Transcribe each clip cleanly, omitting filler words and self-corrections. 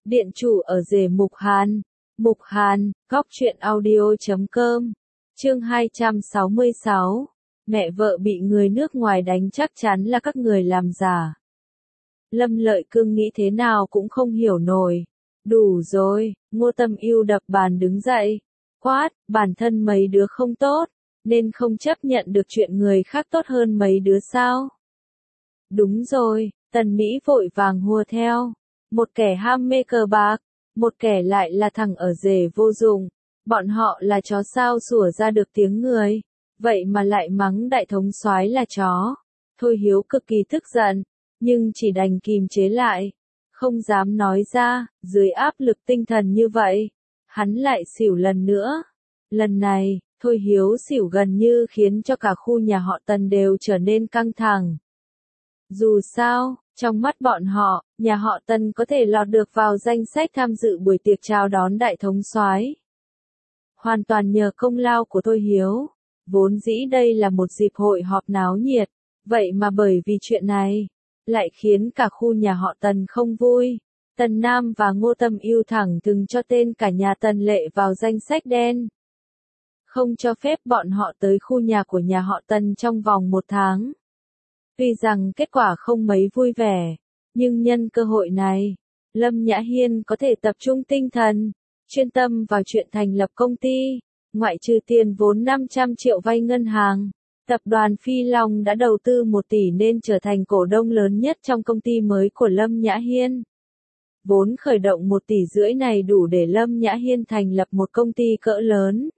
Điện chủ ở rể Mục Hàn. Mục Hàn, góc truyện audio.com. Chương 266. Mẹ vợ bị người nước ngoài đánh chắc chắn là các người làm giả. Lâm Lợi Cương nghĩ thế nào cũng không hiểu nổi. Đủ rồi, Ngô Tâm Ưu đập bàn đứng dậy. Quát, bản thân mấy đứa không tốt, nên không chấp nhận được chuyện người khác tốt hơn mấy đứa sao? Đúng rồi, Tần Mỹ vội vàng hùa theo. Một kẻ ham mê cờ bạc, một kẻ lại là thằng ở rể vô dụng. Bọn họ là chó sao sủa ra được tiếng người, vậy mà lại mắng đại thống soái là chó. Thôi Hiếu cực kỳ tức giận, nhưng chỉ đành kìm chế lại, không dám nói ra. Dưới áp lực tinh thần như vậy, hắn lại xỉu lần nữa. Lần này, Thôi Hiếu xỉu gần như khiến cho cả khu nhà họ Tần đều trở nên căng thẳng. Dù sao, trong mắt bọn họ, nhà họ Tần có thể lọt được vào danh sách tham dự buổi tiệc chào đón đại thống soái, hoàn toàn nhờ công lao của Thôi Hiếu. Vốn dĩ đây là một dịp hội họp náo nhiệt, vậy mà bởi vì chuyện này, lại khiến cả khu nhà họ Tần không vui. Tần Nam và Ngô Tâm Ưu thẳng thừng cho tên cả nhà Tần Lệ vào danh sách đen, không cho phép bọn họ tới khu nhà của nhà họ Tần trong vòng 1 tháng. Tuy rằng kết quả không mấy vui vẻ, nhưng nhân cơ hội này, Lâm Nhã Hiên có thể tập trung tinh thần, chuyên tâm vào chuyện thành lập công ty. Ngoại trừ tiền vốn 500 triệu vay ngân hàng, tập đoàn Phi Long đã đầu tư 1 tỷ nên trở thành cổ đông lớn nhất trong công ty mới của Lâm Nhã Hiên. Vốn khởi động 1,5 tỷ này đủ để Lâm Nhã Hiên thành lập một công ty cỡ lớn.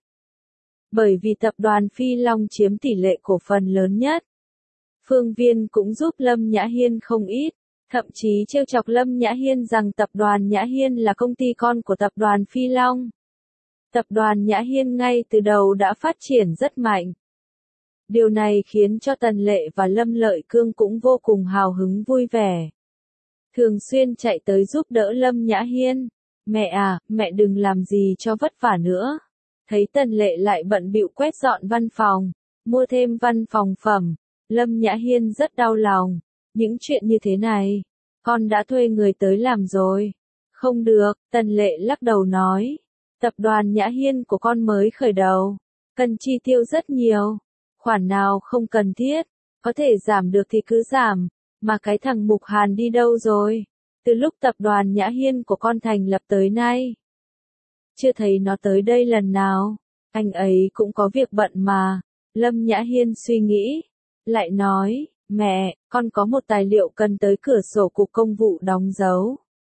Bởi vì tập đoàn Phi Long chiếm tỷ lệ cổ phần lớn nhất, Phương Viên cũng giúp Lâm Nhã Hiên không ít, thậm chí trêu chọc Lâm Nhã Hiên rằng tập đoàn Nhã Hiên là công ty con của tập đoàn Phi Long. Tập đoàn Nhã Hiên ngay từ đầu đã phát triển rất mạnh. Điều này khiến cho Tần Lệ và Lâm Lợi Cương cũng vô cùng hào hứng vui vẻ, thường xuyên chạy tới giúp đỡ Lâm Nhã Hiên. Mẹ à, mẹ đừng làm gì cho vất vả nữa. Thấy Tần Lệ lại bận bịu quét dọn văn phòng, mua thêm văn phòng phẩm, Lâm Nhã Hiên rất đau lòng. Những chuyện như thế này, con đã thuê người tới làm rồi. Không được, Tần Lệ lắc đầu nói. Tập đoàn Nhã Hiên của con mới khởi đầu, cần chi tiêu rất nhiều. Khoản nào không cần thiết, có thể giảm được thì cứ giảm. Mà cái thằng Mục Hàn đi đâu rồi? Từ lúc tập đoàn Nhã Hiên của con thành lập tới nay, chưa thấy nó tới đây lần nào. Anh ấy cũng có việc bận mà. Lâm Nhã Hiên suy nghĩ, lại nói, mẹ, con có một tài liệu cần tới cửa sổ cục công vụ đóng dấu.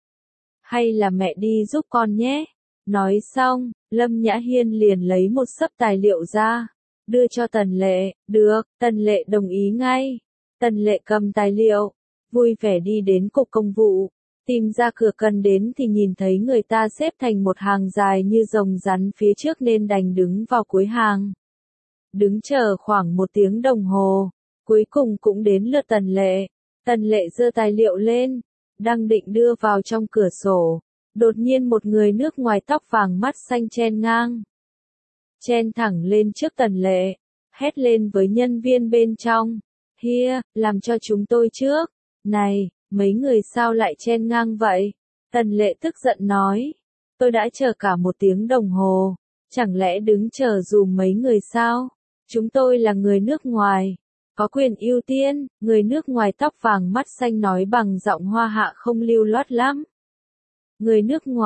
Hay là mẹ đi giúp con nhé. Nói xong, Lâm Nhã Hiên liền lấy một xấp tài liệu ra, đưa cho Tần Lệ. Được, Tần Lệ đồng ý ngay. Tần Lệ cầm tài liệu, vui vẻ đi đến cục công vụ, tìm ra cửa cần đến thì nhìn thấy người ta xếp thành một hàng dài như rồng rắn phía trước nên đành đứng vào cuối hàng. Đứng chờ khoảng 1 tiếng đồng hồ, cuối cùng cũng đến lượt Tần Lệ. Tần Lệ giơ tài liệu lên, đang định đưa vào trong cửa sổ. Đột nhiên một người nước ngoài tóc vàng mắt xanh chen ngang, chen thẳng lên trước Tần Lệ, hét lên với nhân viên bên trong. Hia, làm cho chúng tôi trước. Này, mấy người sao lại chen ngang vậy? Tần Lệ tức giận nói. Tôi đã chờ cả 1 tiếng đồng hồ, chẳng lẽ đứng chờ dùm mấy người sao? Chúng tôi là người nước ngoài, có quyền ưu tiên. Người nước ngoài tóc vàng mắt xanh nói bằng giọng Hoa Hạ không lưu loát lắm. Người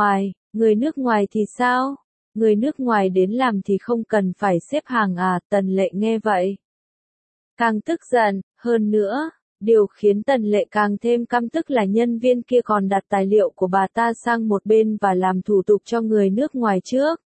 nước ngoài thì sao? Người nước ngoài đến làm thì không cần phải xếp hàng à? Tần Lệ nghe vậy, càng tức giận. Hơn nữa, điều khiến Tần Lệ càng thêm căm tức là nhân viên kia còn đặt tài liệu của bà ta sang một bên và làm thủ tục cho người nước ngoài trước.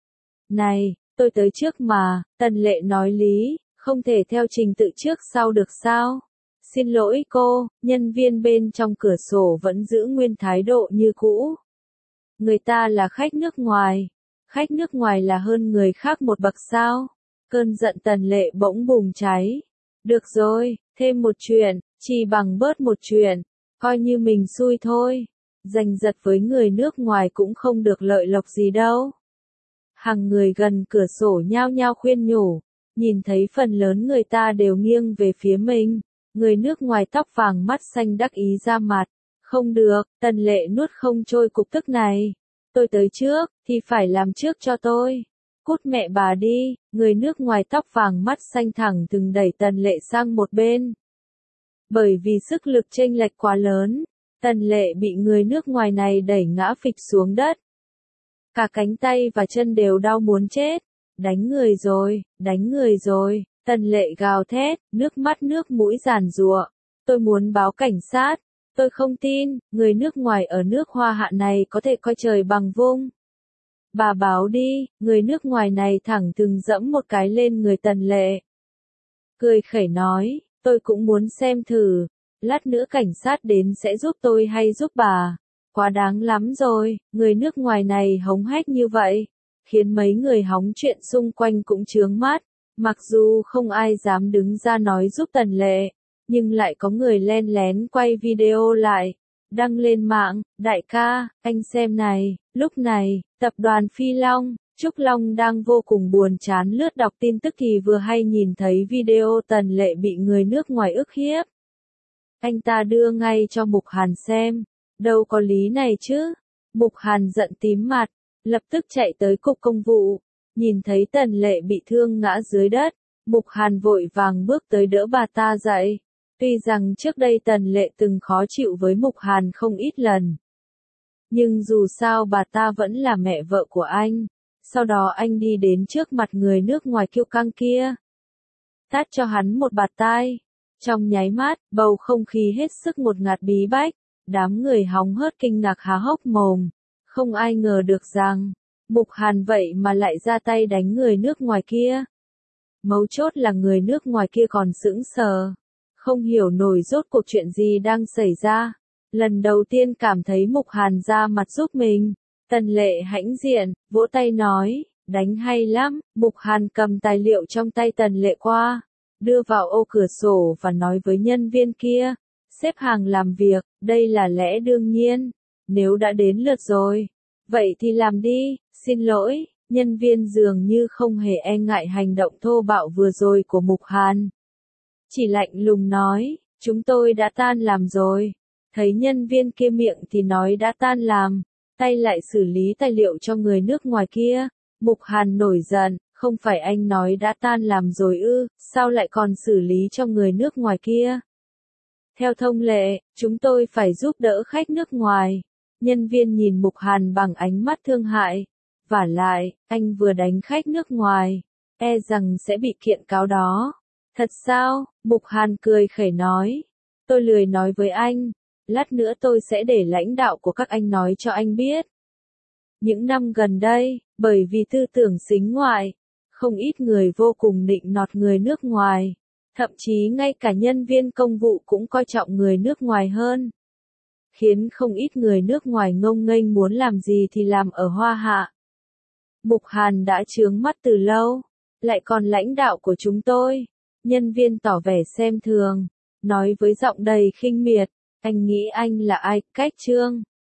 Này, tôi tới trước mà. Tần Lệ nói lý, không thể theo trình tự trước sau được sao? Xin lỗi cô. Nhân viên bên trong cửa sổ vẫn giữ nguyên thái độ như cũ. Người ta là khách nước ngoài. Khách nước ngoài là hơn người khác một bậc sao? Cơn giận Tần Lệ bỗng bùng cháy. Được rồi, thêm một chuyện, chỉ bằng bớt một chuyện, coi như mình xui thôi. Giành giật với người nước ngoài cũng không được lợi lộc gì đâu. Hàng người gần cửa sổ nhao nhao khuyên nhủ, nhìn thấy phần lớn người ta đều nghiêng về phía mình. Người nước ngoài tóc vàng mắt xanh đắc ý ra mặt, Không được, Tần Lệ nuốt không trôi cục tức này. Tôi tới trước, thì phải làm trước cho tôi. Cút mẹ bà đi, người nước ngoài tóc vàng mắt xanh thẳng từng đẩy Tần Lệ sang một bên. Bởi vì sức lực chênh lệch quá lớn, Tần Lệ bị người nước ngoài này đẩy ngã phịch xuống đất. Cả cánh tay và chân đều đau muốn chết. Đánh người rồi, Tần Lệ gào thét, nước mắt nước mũi giàn giụa. Tôi muốn báo cảnh sát. Tôi không tin, người nước ngoài ở nước Hoa Hạ này có thể coi trời bằng vung. Bà báo đi, người nước ngoài này thẳng thừng dẫm một cái lên người Tần Lệ. Cười khẩy nói, tôi cũng muốn xem thử, lát nữa cảnh sát đến sẽ giúp tôi hay giúp bà. Quá đáng lắm rồi, người nước ngoài này hống hách như vậy, khiến mấy người hóng chuyện xung quanh cũng chướng mắt. Mặc dù không ai dám đứng ra nói giúp Tần Lệ, nhưng lại có người len lén quay video lại, đăng lên mạng. Đại ca, anh xem này. Lúc này, tập đoàn Phi Long, Trúc Long đang vô cùng buồn chán lướt đọc tin tức thì vừa hay nhìn thấy video Tần Lệ bị người nước ngoài ức hiếp. Anh ta đưa ngay cho Mục Hàn xem, đâu có lý này chứ. Mục Hàn giận tím mặt, lập tức chạy tới cục công vụ, nhìn thấy Tần Lệ bị thương ngã dưới đất, Mục Hàn vội vàng bước tới đỡ bà ta dậy. Tuy rằng trước đây Tần Lệ từng khó chịu với Mục Hàn không ít lần, nhưng dù sao bà ta vẫn là mẹ vợ của anh. Sau đó anh đi đến trước mặt người nước ngoài kiêu căng kia, tát cho hắn một bạt tai. Trong nháy mắt, bầu không khí hết sức ngột ngạt bí bách, đám người hóng hớt kinh ngạc há hốc mồm. Không ai ngờ được rằng, Mục Hàn vậy mà lại ra tay đánh người nước ngoài kia. Mấu chốt là người nước ngoài kia còn sững sờ, không hiểu nổi rốt cuộc chuyện gì đang xảy ra. Lần đầu tiên cảm thấy Mục Hàn ra mặt giúp mình. Tần Lệ hãnh diện, vỗ tay nói, đánh hay lắm. Mục Hàn cầm tài liệu trong tay Tần Lệ qua, đưa vào ô cửa sổ và nói với nhân viên kia, xếp hàng làm việc, đây là lẽ đương nhiên. Nếu đã đến lượt rồi, vậy thì làm đi. Xin lỗi, nhân viên dường như không hề e ngại hành động thô bạo vừa rồi của Mục Hàn. Chỉ lạnh lùng nói, chúng tôi đã tan làm rồi. Thấy nhân viên kia miệng thì nói đã tan làm, tay lại xử lý tài liệu cho người nước ngoài kia. Mục Hàn nổi giận, không phải anh nói đã tan làm rồi ư, sao lại còn xử lý cho người nước ngoài kia? Theo thông lệ, chúng tôi phải giúp đỡ khách nước ngoài. Nhân viên nhìn Mục Hàn bằng ánh mắt thương hại. Vả lại, anh vừa đánh khách nước ngoài, e rằng sẽ bị kiện cáo đó. Thật sao? Mục Hàn cười khẩy nói. Tôi lười nói với anh. Lát nữa tôi sẽ để lãnh đạo của các anh nói cho anh biết. Những năm gần đây, bởi vì tư tưởng sính ngoại, không ít người vô cùng nịnh nọt người nước ngoài. Thậm chí ngay cả nhân viên công vụ cũng coi trọng người nước ngoài hơn. Khiến không ít người nước ngoài ngông nghênh muốn làm gì thì làm ở Hoa Hạ. Mục Hàn đã chướng mắt từ lâu. Lại còn lãnh đạo của chúng tôi. Nhân viên tỏ vẻ xem thường, nói với giọng đầy khinh miệt, anh nghĩ anh là ai, Cách Trương?